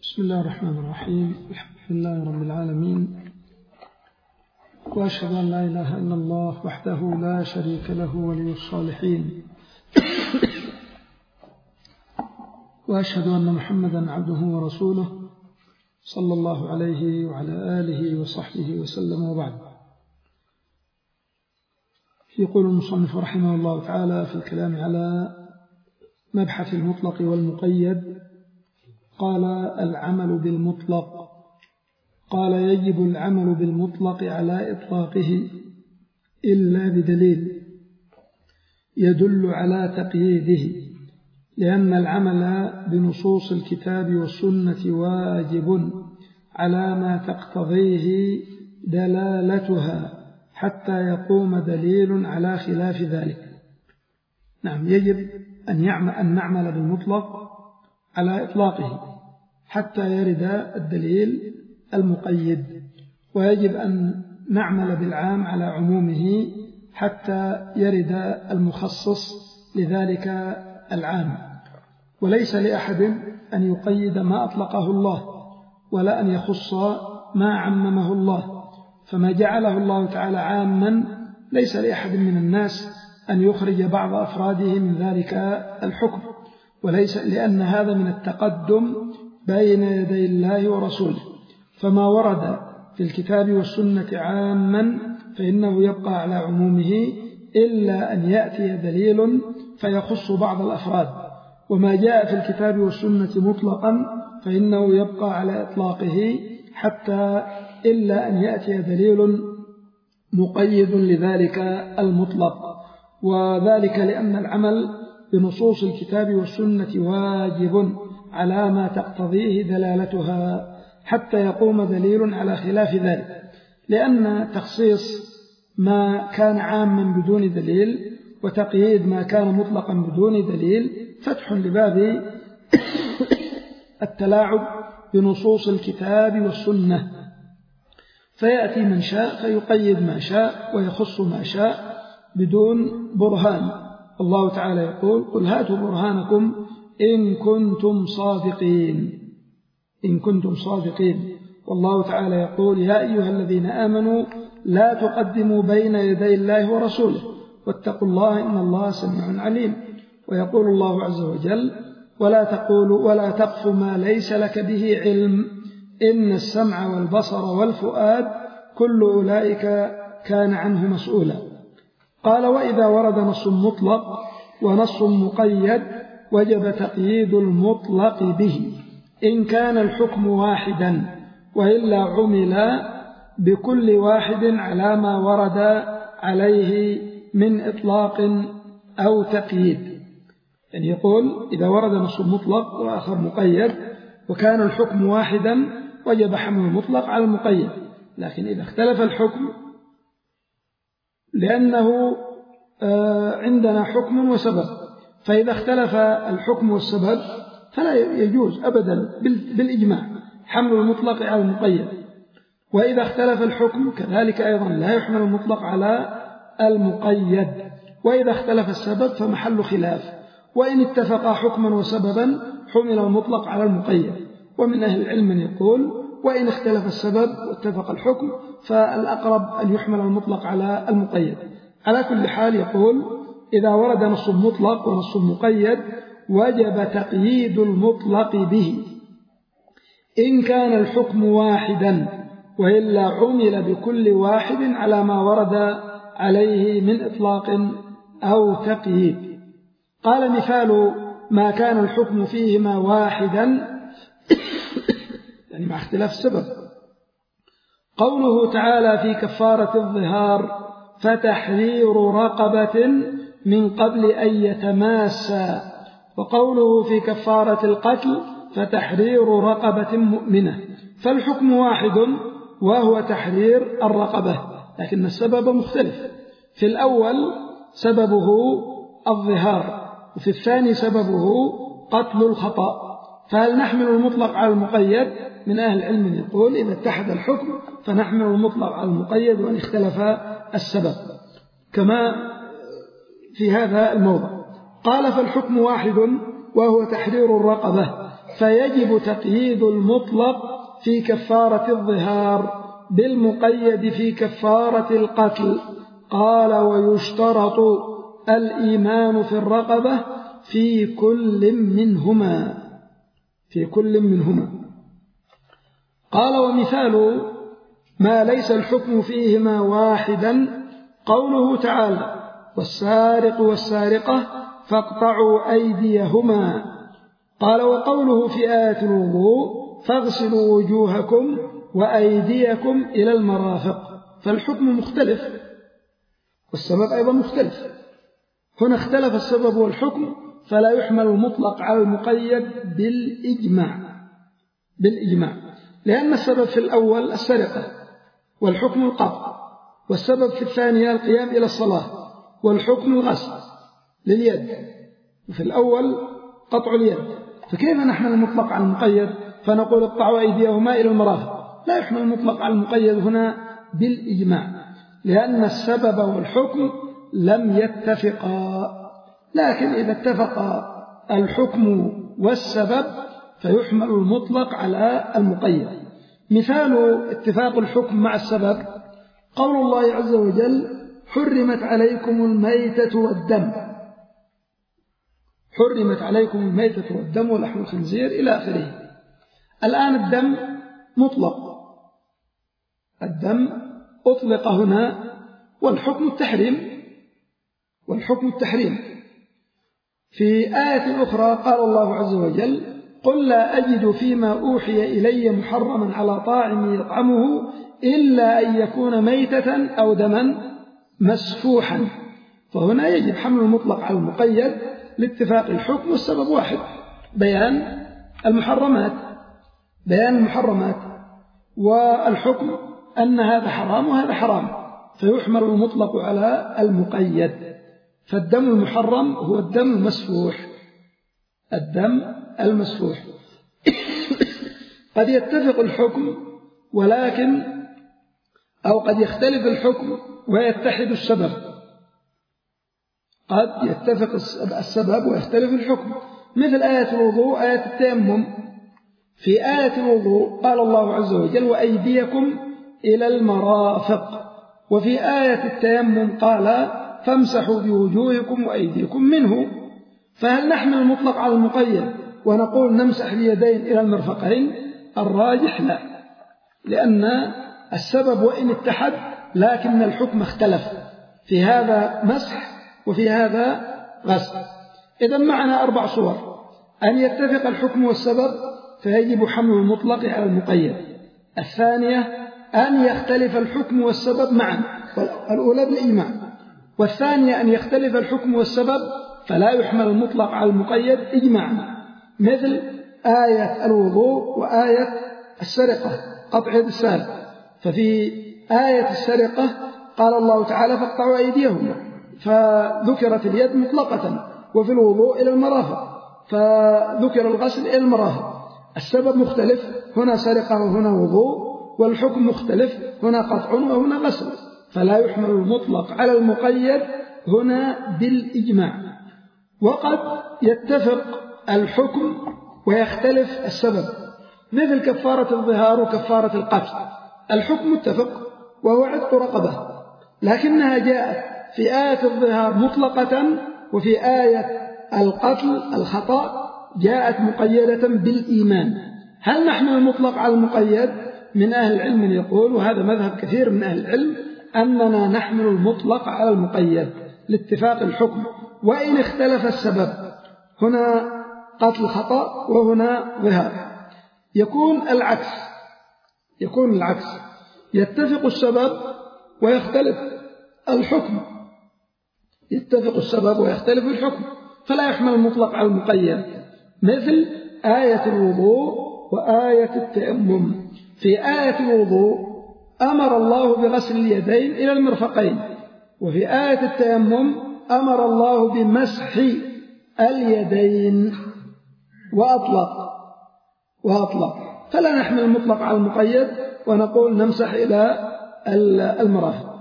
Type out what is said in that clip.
بسم الله الرحمن الرحيم. الحمد لله رب العالمين، وأشهد أن لا إله إلا الله وحده لا شريك له ولي الصالحين، وأشهد أن محمدا عبده ورسوله صلى الله عليه وعلى آله وصحبه وسلم، وبعد. يقول المصنف رحمه الله تعالى في الكلام على مبحث المطلق والمقيد، قال: العمل بالمطلق. قال: يجب العمل بالمطلق على إطلاقه إلا بدليل يدل على تقييده، لأن العمل بنصوص الكتاب والسنة واجب على ما تقتضيه دلالتها حتى يقوم دليل على خلاف ذلك. نعم، يجب أن نعمل بالمطلق على إطلاقه حتى يرد الدليل المقيد، ويجب أن نعمل بالعام على عمومه حتى يرد المخصص لذلك العام. وليس لأحد أن يقيد ما أطلقه الله، ولا أن يخص ما عممه الله، فما جعله الله تعالى عاما ليس لأحد من الناس أن يخرج بعض أفراده من ذلك الحكم، وليس لأن هذا من التقدم بين يدي الله ورسوله. فما ورد في الكتاب والسنة عاما فإنه يبقى على عمومه إلا أن يأتي دليل فيخص بعض الأفراد، وما جاء في الكتاب والسنة مطلقا فإنه يبقى على إطلاقه حتى إلا أن يأتي دليل مقيد لذلك المطلق. وذلك لأن العمل بنصوص الكتاب والسنة واجب على ما تقتضيه دلالتها حتى يقوم دليل على خلاف ذلك، لأن تخصيص ما كان عاما بدون دليل وتقييد ما كان مطلقا بدون دليل فتح لباب التلاعب بنصوص الكتاب والسنة، فيأتي من شاء فيقيد ما شاء ويخص ما شاء بدون برهان. الله تعالى يقول: قل هاتوا برهانكم إن كنتم صادقين. إن كنتم صادقين. والله تعالى يقول: يا أيها الذين آمنوا لا تقدموا بين يدي الله ورسوله واتقوا الله إن الله سميع عليم. ويقول الله عز وجل: ولا تقف ما ليس لك به علم إن السمع والبصر والفؤاد كل أولئك كان عنه مسؤولا. قال: وإذا ورد نص مطلق ونص مقيد وجب تقييد المطلق به إن كان الحكم واحدا، وإلا عمل بكل واحد على ما ورد عليه من إطلاق أو تقييد. يعني يقول: إذا ورد نص مطلق وآخر مقيد وكان الحكم واحدا وجب حمل المطلق على المقيد، لكن إذا اختلف الحكم، لأنه عندنا حكم وسبب، فإذا اختلف الحكم والسبب فلا يجوز أبدا بالإجماع حمل المطلق على المقيد، وإذا اختلف الحكم كذلك أيضا لا يحمل المطلق على المقيد، وإذا اختلف السبب فمحل خلاف، وإن اتفقا حكما وسببا حمل المطلق على المقيد. ومن أهل العلم من يقول: وإن اختلف السبب واتفق الحكم فالأقرب أن يحمل المطلق على المقيد. على كل حال يقول: إذا ورد نص مطلق ونص مقيد وجب تقييد المطلق به إن كان الحكم واحدا، وإلا عمل بكل واحد على ما ورد عليه من إطلاق أو تقييد. قال: مثال ما كان الحكم فيهما واحدا يعني مع اختلاف السبب، قوله تعالى في كفارة الظهار: فتحرير رقبة من قبل أن يتماسا، وقوله في كفارة القتل: فتحرير رقبة مؤمنة. فالحكم واحد وهو تحرير الرقبة، لكن السبب مختلف. في الأول سببه الظهار، وفي الثاني سببه قتل الخطأ. فهل نحمل المطلق على المقيد؟ من أهل العلم يقول: إذا اتحد الحكم فنحمل المطلق على المقيد وإن اختلف السبب، كما في هذا الموضع. قال: فالحكم واحد وهو تحرير الرقبة، فيجب تقييد المطلق في كفارة الظهار بالمقيد في كفارة القتل. قال ويشترط الإيمان في الرقبة في كل منهما. قال ومثال ما ليس الحكم فيهما واحدا قوله تعالى والسارق والسارقة فاقطعوا أيديهما. قال وقوله في آية الوضوء فاغسلوا وجوهكم وأيديكم إلى المرافق. فالحكم مختلف والسبب أيضا مختلف. هنا اختلف السبب والحكم فلا يحمل المطلق على المقيد بالإجماع، لأن السبب في الأول السرقة والحكم القطع، والسبب في الثانية القيام إلى الصلاة والحكم الغسل لليد، وفي الأول قطع اليد. فكيف نحمل المطلق على المقيد فنقول اقطعوا أيديهما إلى المرافق؟ لا يحمل المطلق على المقيد هنا بالإجماع، لأن السبب والحكم لم يتفقا. لكن إذا اتفق الحكم والسبب فيحمل المطلق على المقيد. مثال اتفاق الحكم مع السبب قول الله عز وجل حرمت عليكم الميتة والدم، حرمت عليكم الميتة والدم ولحم الخنزير إلى آخره. الآن الدم مطلق، الدم أطلق هنا والحكم التحريم. في آية أخرى قال الله عز وجل قل لا أجد فيما أوحي إلي محرما على طاعم يطعمه إلا أن يكون ميتة أو دما مسفوحا. فهنا يجب حمل المطلق على المقيد لاتفاق الحكم والسبب واحد، بيان المحرمات والحكم أن هذا حرام وهذا حرام، فيحمل المطلق على المقيد. فالدم المحرم هو الدم المسفوح. قد يتفق الحكم قد يختلف الحكم ويتحد السبب. قد يتفق السبب ويختلف الحكم، مثل آية الوضوء آية التيمم. في آية الوضوء قال الله عز وجل وأيديكم إلى المرافق، وفي آية التيمم قال فامسحوا بوجوهكم وأيديكم منه. فهل نحمل المطلق على المقيد ونقول نمسح اليدين إلى المرفقين؟ الراجح لا، لأن السبب وإن اتحد لكن الحكم اختلف، في هذا مسح وفي هذا غسل. إذن معنا 4 صور: أن يتفق الحكم والسبب فيجب حمل المطلق على المقيد، الثانية أن يختلف الحكم والسبب معا، الأولى بالإجماع، والثانية أن يختلف الحكم والسبب فلا يحمل المطلق على المقيد إجماعا، مثل آية الوضوء وآية السرقة قطع يد السارق. ففي آية السرقة قال الله تعالى فاقطعوا أيديهم، فذكرت اليد مطلقة، وفي الوضوء إلى المرافق فذكر الغسل إلى المرافق. السبب مختلف، هنا سرقة وهنا وضوء، والحكم مختلف، هنا قطع وهنا غسل، فلا يحمل المطلق على المقيد هنا بالإجماع. وقد يتفق الحكم ويختلف السبب، مثل كفارة الظهار وكفارة القتل. الحكم متفق وهو عتق رقبة، لكنها جاءت في آية الظهار مطلقة، وفي آية القتل الخطأ جاءت مقيدة بالإيمان. هل نحمل المطلق على المقيد؟ من أهل العلم من يقول، وهذا مذهب كثير من أهل العلم، أننا نحمل المطلق على المقيد لاتفاق الحكم، وإن اختلف السبب، هنا قتل خطأ وهنا ظهار. يكون العكس، يتفق السبب ويختلف الحكم، فلا يحمل المطلق على المقيد، مثل آية الوضوء وآية التيمم. في آية الوضوء أمر الله بغسل اليدين إلى المرفقين، وفي آية التيمم أمر الله بمسح اليدين وأطلق. فلا نحمل المطلق على المقيد ونقول نمسح إلى المرافق.